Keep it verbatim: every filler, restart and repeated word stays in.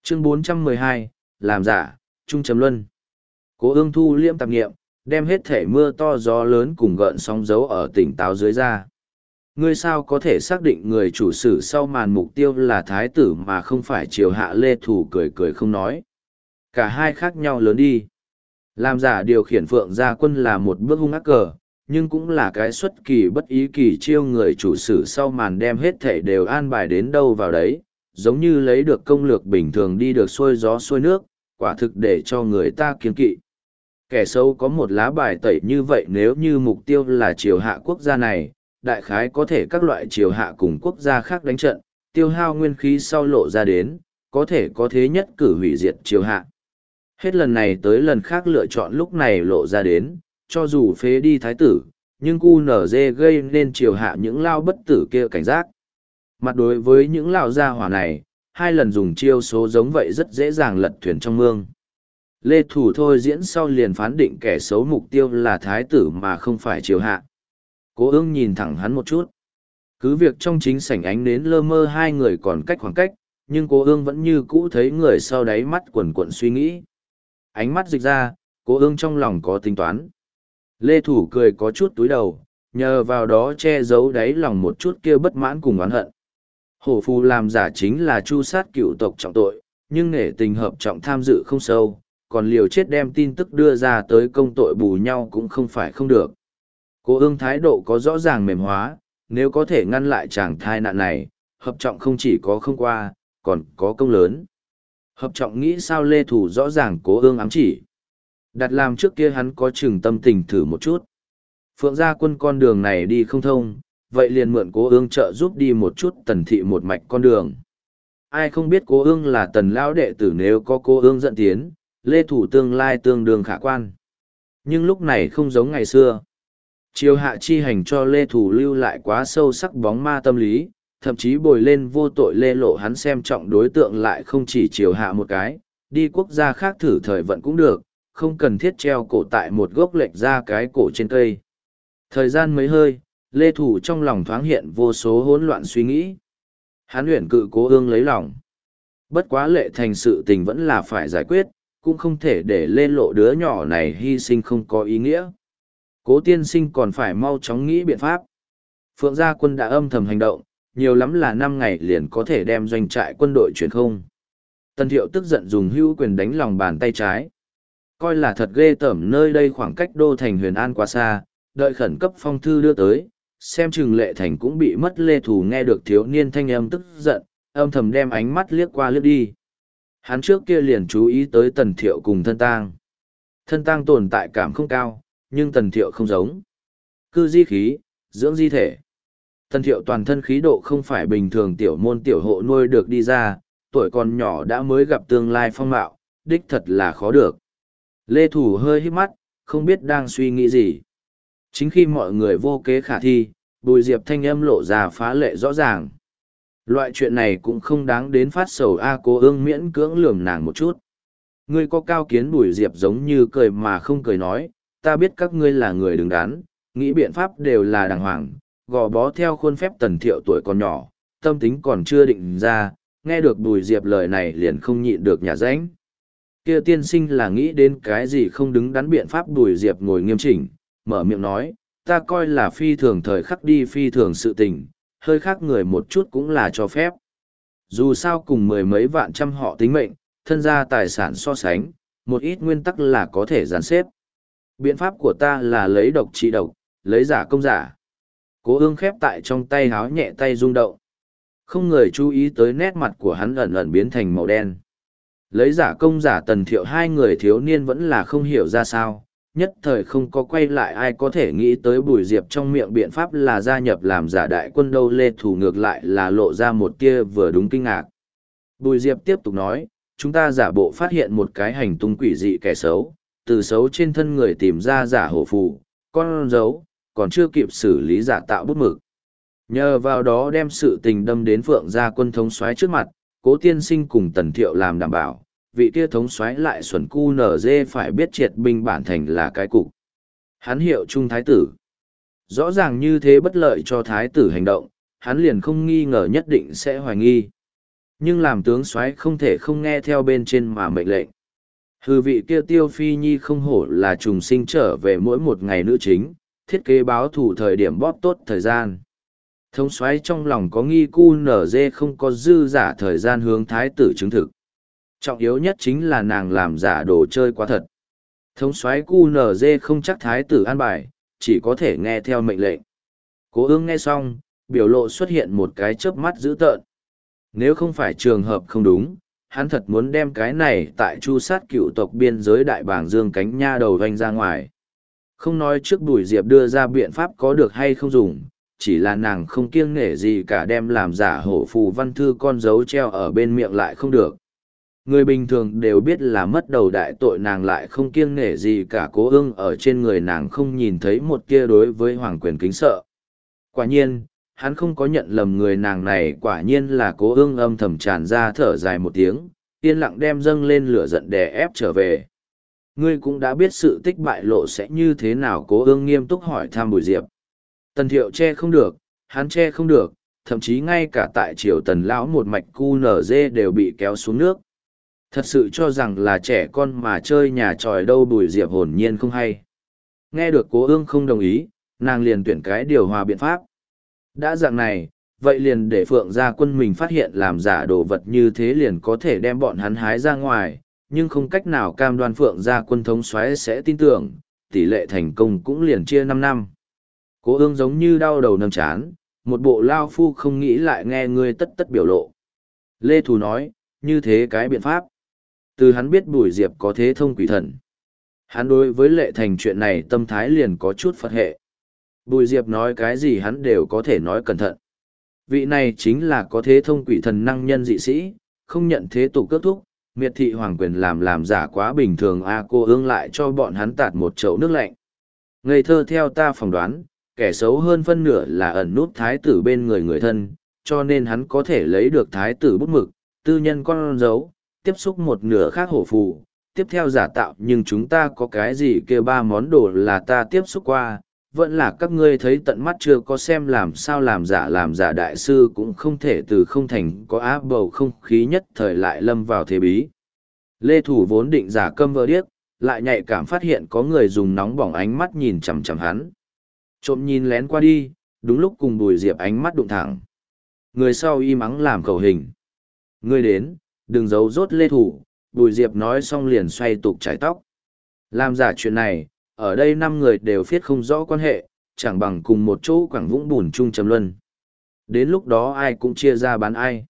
Chương bốn trăm mười hai, làm giả, Trung Trầm Luân. Cố ương thu liễm tạp nghiệm, đem hết thể mưa to gió lớn cùng gợn sóng dấu ở tỉnh táo dưới ra. Ngươi sao có thể xác định người chủ sử sau màn mục tiêu là thái tử mà không phải triều hạ? Lê Thủ cười cười không nói. Cả hai khác nhau lớn đi. Làm giả điều khiển Phượng Gia Quân là một bước hung ác cờ, nhưng cũng là cái xuất kỳ bất ý kỳ chiêu người chủ sử sau màn đem hết thể đều an bài đến đâu vào đấy, giống như lấy được công lược bình thường đi được xuôi gió xuôi nước, quả thực để cho người ta kiêng kỵ. Kẻ xấu có một lá bài tẩy như vậy, nếu như mục tiêu là triều hạ quốc gia này, đại khái có thể các loại triều hạ cùng quốc gia khác đánh trận, tiêu hao nguyên khí sau lộ ra đến, có thể có thế nhất cử hủy diệt triều hạ. Hết lần này tới lần khác lựa chọn lúc này lộ ra đến, cho dù phế đi thái tử, nhưng cu nở dê gây nên triều hạ những lao bất tử kia cảnh giác. Mặt đối với những lao gia hỏa này, hai lần dùng chiêu số giống vậy rất dễ dàng lật thuyền trong mương. Lê Thủ thôi diễn sau liền phán định kẻ xấu mục tiêu là thái tử mà không phải triều hạ. Cố ương nhìn thẳng hắn một chút. Cứ việc trong chính sảnh ánh nến lơ mơ hai người còn cách khoảng cách, nhưng cố ương vẫn như cũ thấy người sau đáy mắt quần quận suy nghĩ. Ánh mắt dịch ra, cố ương trong lòng có tính toán. Lê Thủ cười có chút túi đầu, nhờ vào đó che giấu đáy lòng một chút kia bất mãn cùng oán hận. Hổ phù làm giả chính là chu sát cựu tộc trọng tội, nhưng nể tình hợp trọng tham dự không sâu, còn liều chết đem tin tức đưa ra tới công tội bù nhau cũng không phải không được. Cố ương thái độ có rõ ràng mềm hóa, nếu có thể ngăn lại chàng thai nạn này, hợp trọng không chỉ có không qua, còn có công lớn. Hợp trọng nghĩ sao? Lê Thủ rõ ràng cố ương ám chỉ. Đặt làm trước kia hắn có chừng tâm tình thử một chút. Phượng Gia Quân con đường này đi không thông, vậy liền mượn cố ương trợ giúp đi một chút tần thị một mạch con đường. Ai không biết cố ương là tần lão đệ tử, nếu có cố ương dẫn tiến, Lê Thủ tương lai tương đương khả quan. Nhưng lúc này không giống ngày xưa. Triều hạ chi hành cho Lê Thủ lưu lại quá sâu sắc bóng ma tâm lý, thậm chí bồi lên vô tội Lê Lộ hắn xem trọng đối tượng lại không chỉ triều hạ một cái, đi quốc gia khác thử thời vận cũng được, không cần thiết treo cổ tại một gốc lệch ra cái cổ trên cây. Thời gian mấy hơi, Lê Thủ trong lòng thoáng hiện vô số hỗn loạn suy nghĩ. Hắn luyện cự cố ương lấy lòng. Bất quá lệ thành sự tình vẫn là phải giải quyết, cũng không thể để Lê Lộ đứa nhỏ này hy sinh không có ý nghĩa. Cố tiên sinh còn phải mau chóng nghĩ biện pháp. Phượng Gia Quân đã âm thầm hành động, nhiều lắm là năm ngày liền có thể đem doanh trại quân đội chuyển không. Tần Thiệu tức giận dùng hữu quyền đánh lòng bàn tay trái. Coi là thật ghê tởm, nơi đây khoảng cách đô thành Huyền An quá xa, đợi khẩn cấp phong thư đưa tới, xem chừng lệ thành cũng bị mất. Lê Thủ nghe được thiếu niên thanh âm tức giận, âm thầm đem ánh mắt liếc qua liếc đi. Hắn trước kia liền chú ý tới Tần Thiệu cùng thân tang. Thân tang tồn tại cảm không cao, nhưng Tần Thiệu không giống. Cư di khí, dưỡng di thể. Tần Thiệu toàn thân khí độ không phải bình thường tiểu môn tiểu hộ nuôi được đi ra, tuổi còn nhỏ đã mới gặp tương lai phong mạo, đích thật là khó được. Lê Thủ hơi hít mắt, không biết đang suy nghĩ gì. Chính khi mọi người vô kế khả thi, Bùi Diệp thanh âm lộ ra phá lệ rõ ràng. Loại chuyện này cũng không đáng đến phát sầu. A Cố ương miễn cưỡng lườm nàng một chút. Ngươi có cao kiến? Bùi Diệp giống như cười mà không cười nói, ta biết các ngươi là người đứng đắn, nghĩ biện pháp đều là đàng hoàng, gò bó theo khuôn phép. Tần Thiệu tuổi còn nhỏ, tâm tính còn chưa định ra, nghe được Bùi Diệp lời này liền không nhịn được nhả ránh. Kia tiên sinh là nghĩ đến cái gì không đứng đắn biện pháp? Bùi Diệp ngồi nghiêm chỉnh, mở miệng nói, ta coi là phi thường thời khắc đi phi thường sự tình, hơi khác người một chút cũng là cho phép. Dù sao cùng mười mấy vạn trăm họ tính mệnh, thân gia tài sản so sánh, một ít nguyên tắc là có thể dàn xếp. Biện pháp của ta là lấy độc trị độc, lấy giả công giả. Cố ương khép tại trong tay háo nhẹ tay rung động. Không người chú ý tới nét mặt của hắn ẩn ẩn biến thành màu đen. Lấy giả công giả. Tần Thiệu hai người thiếu niên vẫn là không hiểu ra sao, nhất thời không có quay lại. Ai có thể nghĩ tới Bùi Diệp trong miệng biện pháp là gia nhập làm giả đại quân đâu? Lê Thủ ngược lại là lộ ra một tia vừa đúng kinh ngạc. Bùi Diệp tiếp tục nói, chúng ta giả bộ phát hiện một cái hành tung quỷ dị kẻ xấu, từ xấu trên thân người tìm ra giả hổ phù, con dấu, còn chưa kịp xử lý giả tạo bút mực. Nhờ vào đó đem sự tình đâm đến Phượng Gia Quân thống soái trước mặt, Cố tiên sinh cùng Tần Thiệu làm đảm bảo, vị kia thống soái lại xuẩn cu nở dê phải biết triệt binh bản thành là cái cục. Hắn hiệu trung thái tử. Rõ ràng như thế bất lợi cho thái tử hành động, hắn liền không nghi ngờ nhất định sẽ hoài nghi. Nhưng làm tướng soái không thể không nghe theo bên trên mà mệnh lệnh. Hư vị kia Tiêu Phi Nhi không hổ là trùng sinh trở về mỗi một ngày nữ chính, thiết kế báo thủ thời điểm bóp tốt thời gian. Thống soái trong lòng có nghi cu nở dê không có dư giả thời gian hướng thái tử chứng thực. Trọng yếu nhất chính là nàng làm giả đồ chơi quá thật. Thống soái cu nở dê không chắc thái tử an bài, chỉ có thể nghe theo mệnh lệnh. Cố ương nghe xong, biểu lộ xuất hiện một cái chớp mắt dữ tợn. Nếu không phải trường hợp không đúng, hắn thật muốn đem cái này tại chu sát cựu tộc biên giới đại bảng dương cánh nha đầu vanh ra ngoài. Không nói trước Bùi Diệp đưa ra biện pháp có được hay không dùng, chỉ là nàng không kiêng nể gì cả đem làm giả hổ phù văn thư con dấu treo ở bên miệng lại không được. Người bình thường đều biết là mất đầu đại tội, nàng lại không kiêng nể gì cả, Cố ương ở trên người nàng không nhìn thấy một tia đối với hoàng quyền kính sợ. Quả nhiên, hắn không có nhận lầm người nàng này, quả nhiên là Cố ương. Âm thầm tràn ra thở dài một tiếng, yên lặng đem dâng lên lửa giận đè ép trở về. Ngươi cũng đã biết sự tích bại lộ sẽ như thế nào, Cố ương nghiêm túc hỏi thăm Bùi Diệp. Tần Thiệu che không được, hắn che không được, thậm chí ngay cả tại triều Tần lão một mạch cu nở dê đều bị kéo xuống nước. Thật sự cho rằng là trẻ con mà chơi nhà tròi đâu, Bùi Diệp hồn nhiên không hay. Nghe được Cố ương không đồng ý, nàng liền tuyển cái điều hòa biện pháp. Đã dạng này, vậy liền để Phượng gia quân mình phát hiện làm giả đồ vật như thế liền có thể đem bọn hắn hái ra ngoài, nhưng không cách nào cam đoan Phượng gia quân thống soái sẽ tin tưởng, tỷ lệ thành công cũng liền chia năm năm. Cố ương giống như đau đầu nâng chán, một bộ lao phu không nghĩ lại nghe ngươi tất tất biểu lộ. Lê Thù nói, như thế cái biện pháp. Từ hắn biết Bùi Diệp có thế thông quỷ thần. Hắn đối với Lệ Thành chuyện này tâm thái liền có chút Phật hệ. Bùi Diệp nói cái gì hắn đều có thể nói cẩn thận. Vị này chính là có thế thông quỷ thần năng nhân dị sĩ, không nhận thế tục cướp thúc, miệt thị hoàng quyền làm làm giả quá bình thường a. Cô ương lại cho bọn hắn tạt một chậu nước lạnh. Ngây thơ theo ta phỏng đoán, kẻ xấu hơn phân nửa là ẩn nút thái tử bên người người thân, cho nên hắn có thể lấy được thái tử bút mực, tư nhân con dấu, tiếp xúc một nửa khác hổ phù, tiếp theo giả tạo. Nhưng chúng ta có cái gì kêu ba món đồ là ta tiếp xúc qua, vẫn là các ngươi thấy tận mắt chưa có xem, làm sao làm giả làm giả đại sư cũng không thể từ không thành có áp bầu không khí nhất thời lại lâm vào thế bí. Lê Thủ vốn định giả câm vờ điếc, lại nhạy cảm phát hiện có người dùng nóng bỏng ánh mắt nhìn chằm chằm hắn. Trộm nhìn lén qua đi, đúng lúc cùng Bùi Diệp ánh mắt đụng thẳng. Người sau im ắng làm khẩu hình. Ngươi đến, đừng giấu rốt Lê Thủ, Bùi Diệp nói xong liền xoay tục trải tóc. Làm giả chuyện này, ở đây năm người đều phiết không rõ quan hệ, chẳng bằng cùng một chỗ quảng vũng bùn chung trầm luân. Đến lúc đó ai cũng chia ra bán ai.